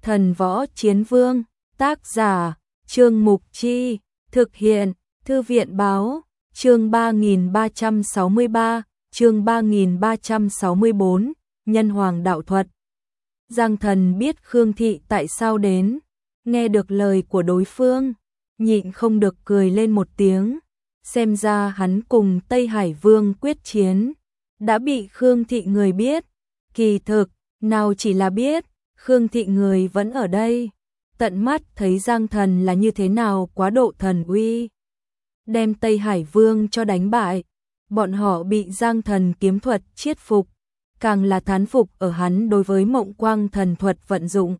Thần Võ Chiến Vương, tác giả, Trương Mục Chi, thực hiện, Thư viện Báo, chương 3363, chương 3364, Nhân Hoàng Đạo Thuật. Giang Thần biết Khương Thị tại sao đến, nghe được lời của đối phương, nhịn không được cười lên một tiếng, xem ra hắn cùng Tây Hải Vương quyết chiến, đã bị Khương Thị người biết, kỳ thực, nào chỉ là biết, Khương Thị người vẫn ở đây, tận mắt thấy Giang Thần là như thế nào quá độ thần uy, đem Tây Hải Vương cho đánh bại, bọn họ bị Giang Thần kiếm thuật chiết phục, càng là thán phục ở hắn đối với Mộng Quang thần thuật vận dụng.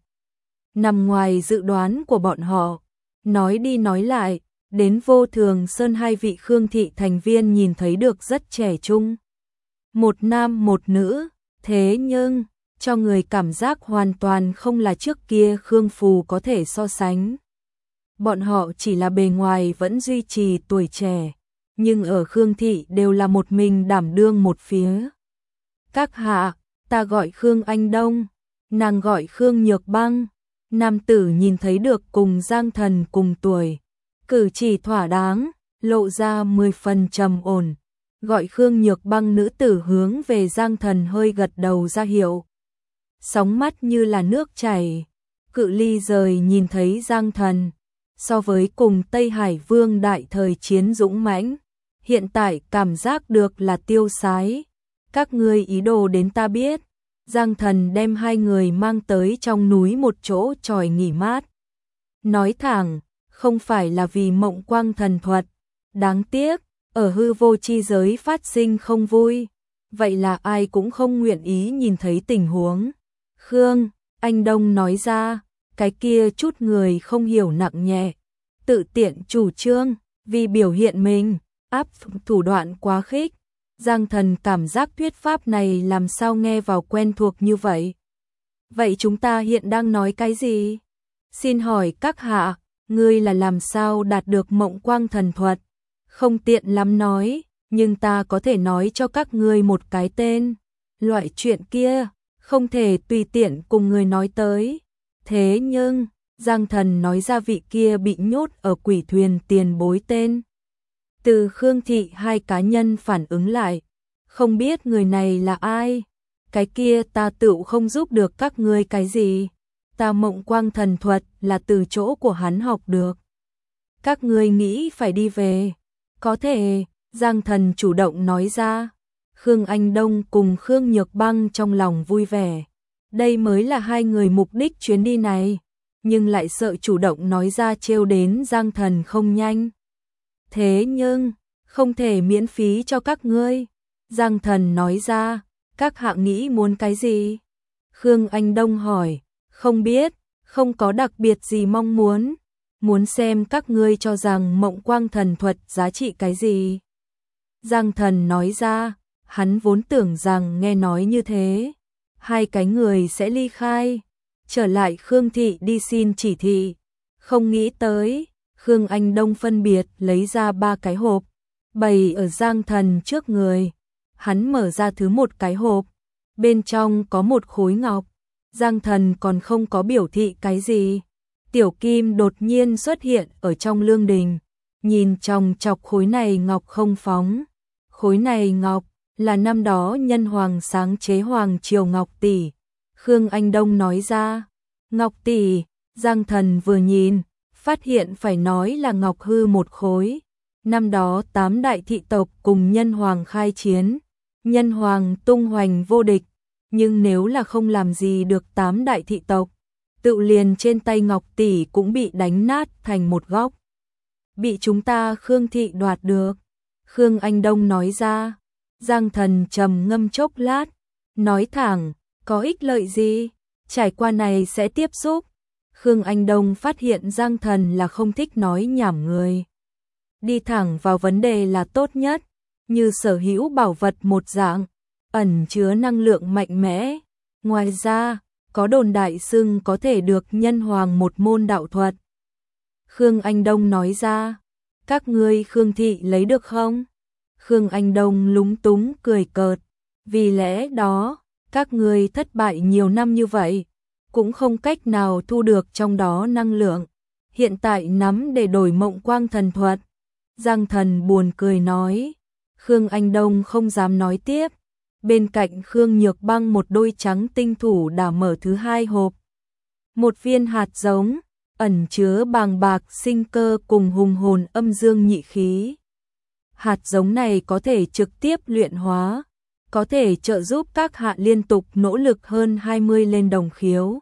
Nằm ngoài dự đoán của bọn họ, nói đi nói lại, đến Vô Thường Sơn hai vị Khương Thị thành viên nhìn thấy được rất trẻ trung. Một nam một nữ, thế nhưng, cho người cảm giác hoàn toàn không là trước kia Khương Phù có thể so sánh. Bọn họ chỉ là bề ngoài vẫn duy trì tuổi trẻ, nhưng ở Khương Thị đều là một mình đảm đương một phía. Các hạ, ta gọi Khương Anh Đông, nàng gọi Khương Nhược Băng. Nam tử nhìn thấy được cùng Giang Thần cùng tuổi, cử chỉ thỏa đáng, lộ ra 10 phần trầm ổn, gọi Khương Nhược Băng nữ tử hướng về Giang Thần hơi gật đầu ra hiệu. Sóng mắt như là nước chảy, cự ly rời nhìn thấy Giang Thần, so với cùng Tây Hải Vương đại thời chiến dũng mãnh, hiện tại cảm giác được là tiêu sái. Các ngươi ý đồ đến ta biết. Giang Thần đem hai người mang tới trong núi một chỗ tròi nghỉ mát. Nói thẳng, không phải là vì Mộng Quang thần thuật, đáng tiếc, ở hư vô chi giới phát sinh không vui, vậy là ai cũng không nguyện ý nhìn thấy tình huống. Khương Anh Đông nói ra, cái kia chút người không hiểu nặng nhẹ, tự tiện chủ trương, vì biểu hiện mình, áp thủ đoạn quá khích. Giang Thần cảm giác thuyết pháp này làm sao nghe vào quen thuộc như vậy. Vậy chúng ta hiện đang nói cái gì? Xin hỏi các hạ, ngươi là làm sao đạt được Mộng Quang thần thuật? Không tiện lắm nói, nhưng ta có thể nói cho các ngươi một cái tên. Loại chuyện kia, không thể tùy tiện cùng người nói tới. Thế nhưng, Giang Thần nói ra vị kia bị nhốt ở quỷ thuyền tiền bối tên. Từ Khương Thị hai cá nhân phản ứng lại, không biết người này là ai, cái kia ta tựu không giúp được các ngươi cái gì, ta Mộng Quang thần thuật là từ chỗ của hắn học được. Các ngươi nghĩ phải đi về, có thể, Giang Thần chủ động nói ra. Khương Anh Đông cùng Khương Nhược Băng trong lòng vui vẻ, đây mới là hai người mục đích chuyến đi này, nhưng lại sợ chủ động nói ra trêu đến Giang Thần không nhanh. Thế nhưng, không thể miễn phí cho các ngươi. Giang Thần nói ra, các hạ nghĩ muốn cái gì? Khương Anh Đông hỏi, không biết, không có đặc biệt gì mong muốn. Muốn xem các ngươi cho rằng Mộng Quang thần thuật giá trị cái gì? Giang Thần nói ra, hắn vốn tưởng rằng nghe nói như thế, hai cái người sẽ ly khai, trở lại Khương Thị đi xin chỉ thị. Không nghĩ tới, Khương Anh Đông phân biệt lấy ra 3 cái hộp, bày ở Giang Thần trước người. Hắn mở ra thứ một cái hộp, bên trong có một khối ngọc. Giang Thần còn không có biểu thị cái gì, tiểu kim đột nhiên xuất hiện ở trong lương đình, nhìn chòng chọc khối này ngọc không phóng. Khối này ngọc là năm đó Nhân Hoàng sáng chế Hoàng Triều Ngọc Tỷ. Khương Anh Đông nói ra, Ngọc Tỷ. Giang Thần vừa nhìn, phát hiện phải nói là ngọc hư một khối. Năm đó 8 đại thị tộc cùng Nhân Hoàng khai chiến, Nhân Hoàng tung hoành vô địch, nhưng nếu là không làm gì được 8 đại thị tộc, tự liền trên tay Ngọc Tỷ cũng bị đánh nát thành một góc. Bị chúng ta Khương Thị đoạt được. Khương Anh Đông nói ra. Giang Thần trầm ngâm chốc lát, nói thẳng, có ích lợi gì? Trải qua này sẽ tiếp xúc. Khương Anh Đông phát hiện Giang Thần là không thích nói nhảm người. Đi thẳng vào vấn đề là tốt nhất, như sở hữu bảo vật một dạng, ẩn chứa năng lượng mạnh mẽ. Ngoài ra, có đồn đại xưng có thể được Nhân Hoàng một môn đạo thuật. Khương Anh Đông nói ra, các ngươi Khương Thị lấy được không? Khương Anh Đông lúng túng cười cợt, vì lẽ đó, các ngươi thất bại nhiều năm như vậy, cũng không cách nào thu được trong đó năng lượng. Hiện tại nắm để đổi Mộng Quang Thần Thuật. Giang Thần buồn cười nói. Khương Anh Đông không dám nói tiếp. Bên cạnh Khương Nhược Băng một đôi trắng tinh thủ đã mở thứ hai hộp. Một viên hạt giống, ẩn chứa bàng bạc sinh cơ cùng hùng hồn âm dương nhị khí. Hạt giống này có thể trực tiếp luyện hóa, có thể trợ giúp các hạ liên tục nỗ lực hơn 20 lên đồng khiếu.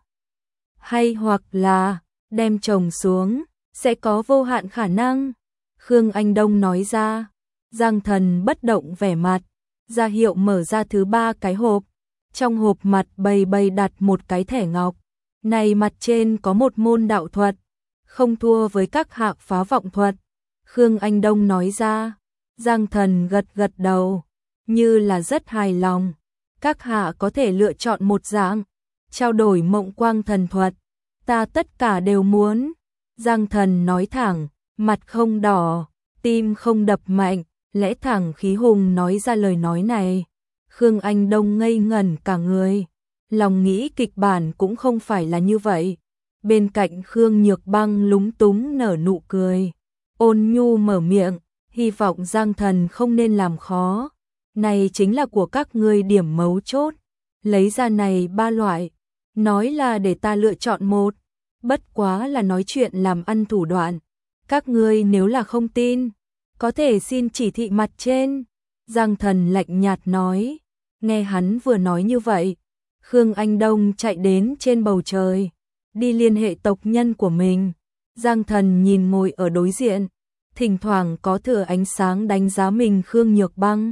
Hay hoặc là, đem trồng xuống, sẽ có vô hạn khả năng. Khương Anh Đông nói ra. Giang Thần bất động vẻ mặt, ra hiệu mở ra thứ ba cái hộp. Trong hộp mặt bầy đặt một cái thẻ ngọc. Này mặt trên có một môn đạo thuật, không thua với các hạ phá vọng thuật. Khương Anh Đông nói ra. Giang Thần gật gật đầu, như là rất hài lòng. Các hạ có thể lựa chọn một dạng, trao đổi Mộng Quang Thần Thuật. Ta tất cả đều muốn. Giang Thần nói thẳng, mặt không đỏ, tim không đập mạnh, lẽ thẳng khí hùng nói ra lời nói này. Khương Anh Đông ngây ngẩn cả người, lòng nghĩ kịch bản cũng không phải là như vậy. Bên cạnh Khương Nhược Băng lúng túng nở nụ cười, ôn nhu mở miệng, hy vọng Giang Thần không nên làm khó. Này chính là của các ngươi điểm mấu chốt, lấy ra này ba loại, nói là để ta lựa chọn một, bất quá là nói chuyện làm ăn thủ đoạn. Các ngươi nếu là không tin, có thể xin chỉ thị mặt trên. Giang Thần lạnh nhạt nói. Nghe hắn vừa nói như vậy, Khương Anh Đông chạy đến trên bầu trời, đi liên hệ tộc nhân của mình. Giang Thần nhìn ngồi ở đối diện, thỉnh thoảng có thừa ánh sáng đánh giá mình. Khương Nhược Băng,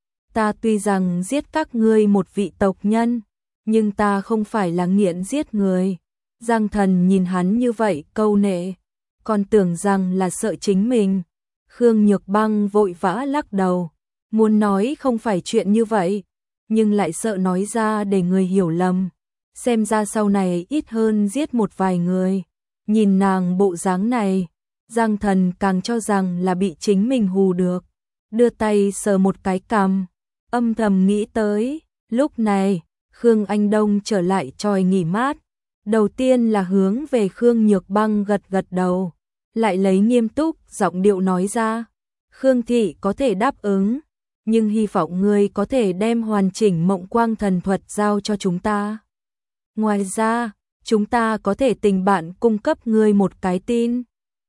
ta tuy rằng giết các ngươi một vị tộc nhân, nhưng ta không phải là nghiện giết người. Giang Thần nhìn hắn như vậy câu nệ, còn tưởng rằng là sợ chính mình. Khương Nhược Băng vội vã lắc đầu, muốn nói không phải chuyện như vậy, nhưng lại sợ nói ra để người hiểu lầm. Xem ra sau này ít hơn giết một vài người. Nhìn nàng bộ dáng này, Giang Thần càng cho rằng là bị chính mình hù được. Đưa tay sờ một cái cằm, âm thầm nghĩ tới. Lúc này, Khương Anh Đông trở lại tròi nghỉ mát. Đầu tiên là hướng về Khương Nhược Băng gật gật đầu, lại lấy nghiêm túc giọng điệu nói ra. Khương thị có thể đáp ứng, nhưng hy vọng ngươi có thể đem hoàn chỉnh Mộng Quang Thần Thuật giao cho chúng ta. Ngoài ra, chúng ta có thể tình bạn cung cấp ngươi một cái tin.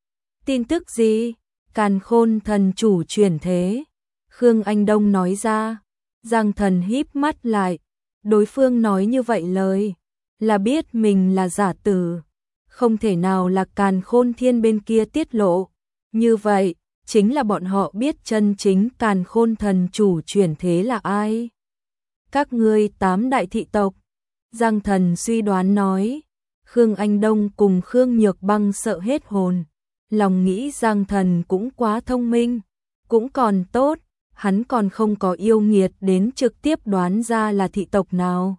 Tin tức gì? Càn Khôn thần chủ chuyển thế. Khương Anh Đông nói ra. Giang Thần híp mắt lại, đối phương nói như vậy lời là biết mình là giả tử, không thể nào là Càn Khôn Thiên bên kia tiết lộ. Như vậy, chính là bọn họ biết chân chính Càn Khôn thần chủ chuyển thế là ai. Các ngươi 8 đại thị tộc. Giang Thần suy đoán nói. Khương Anh Đông cùng Khương Nhược Băng sợ hết hồn. Lòng nghĩ Giang Thần cũng quá thông minh, cũng còn tốt, hắn còn không có yêu nghiệt đến trực tiếp đoán ra là thị tộc nào.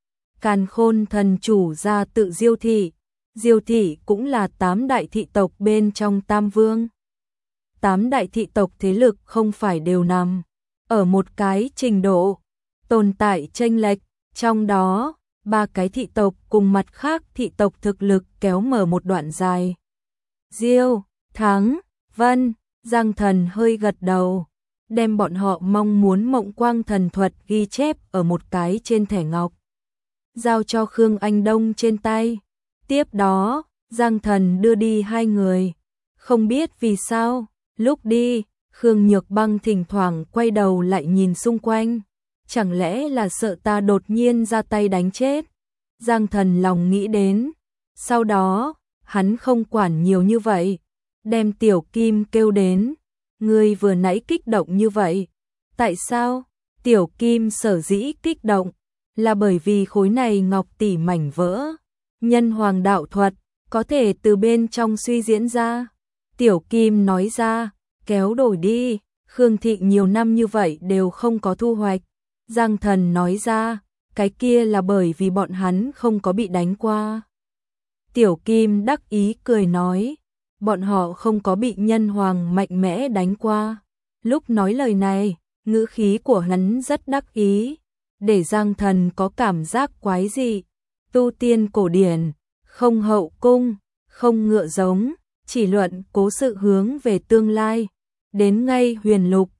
Càn Khôn thần chủ ra tự Diêu thị, Diêu thị cũng là 8 đại thị tộc bên trong Tam Vương. 8 đại thị tộc thế lực không phải đều nằm ở một cái trình độ, tồn tại chênh lệch, trong đó 3 cái thị tộc cùng mặt khác thị tộc thực lực kéo mở một đoạn dài. Diêu, Thắng, Vân, Giang Thần hơi gật đầu, đem bọn họ mong muốn Mộng Quang Thần Thuật ghi chép ở một cái trên thẻ ngọc, giao cho Khương Anh Đông trên tay. Tiếp đó, Giang Thần đưa đi 2 người. Không biết vì sao, lúc đi, Khương Nhược Băng thỉnh thoảng quay đầu lại nhìn xung quanh. Chẳng lẽ là sợ ta đột nhiên ra tay đánh chết? Giang Thần lòng nghĩ đến. Sau đó, hắn không quản nhiều như vậy, đem Tiểu Kim kêu đến. Ngươi vừa nãy kích động như vậy. Tại sao? Tiểu Kim sở dĩ kích động là bởi vì khối này ngọc tỷ mảnh vỡ, nhân hoàng đạo thuật, có thể từ bên trong suy diễn ra. Tiểu Kim nói ra, kéo đổi đi, Khương thị nhiều năm như vậy đều không có thu hoạch. Giang Thần nói ra, cái kia là bởi vì bọn hắn không có bị đánh qua. Tiểu Kim đắc ý cười nói, bọn họ không có bị nhân hoàng mạnh mẽ đánh qua. Lúc nói lời này, ngữ khí của hắn rất đắc ý, để Giang Thần có cảm giác quái dị. tu tiên cổ điển, không hậu cung, không ngựa giống, chỉ luận cố sự hướng về tương lai. Đến ngay huyền lục,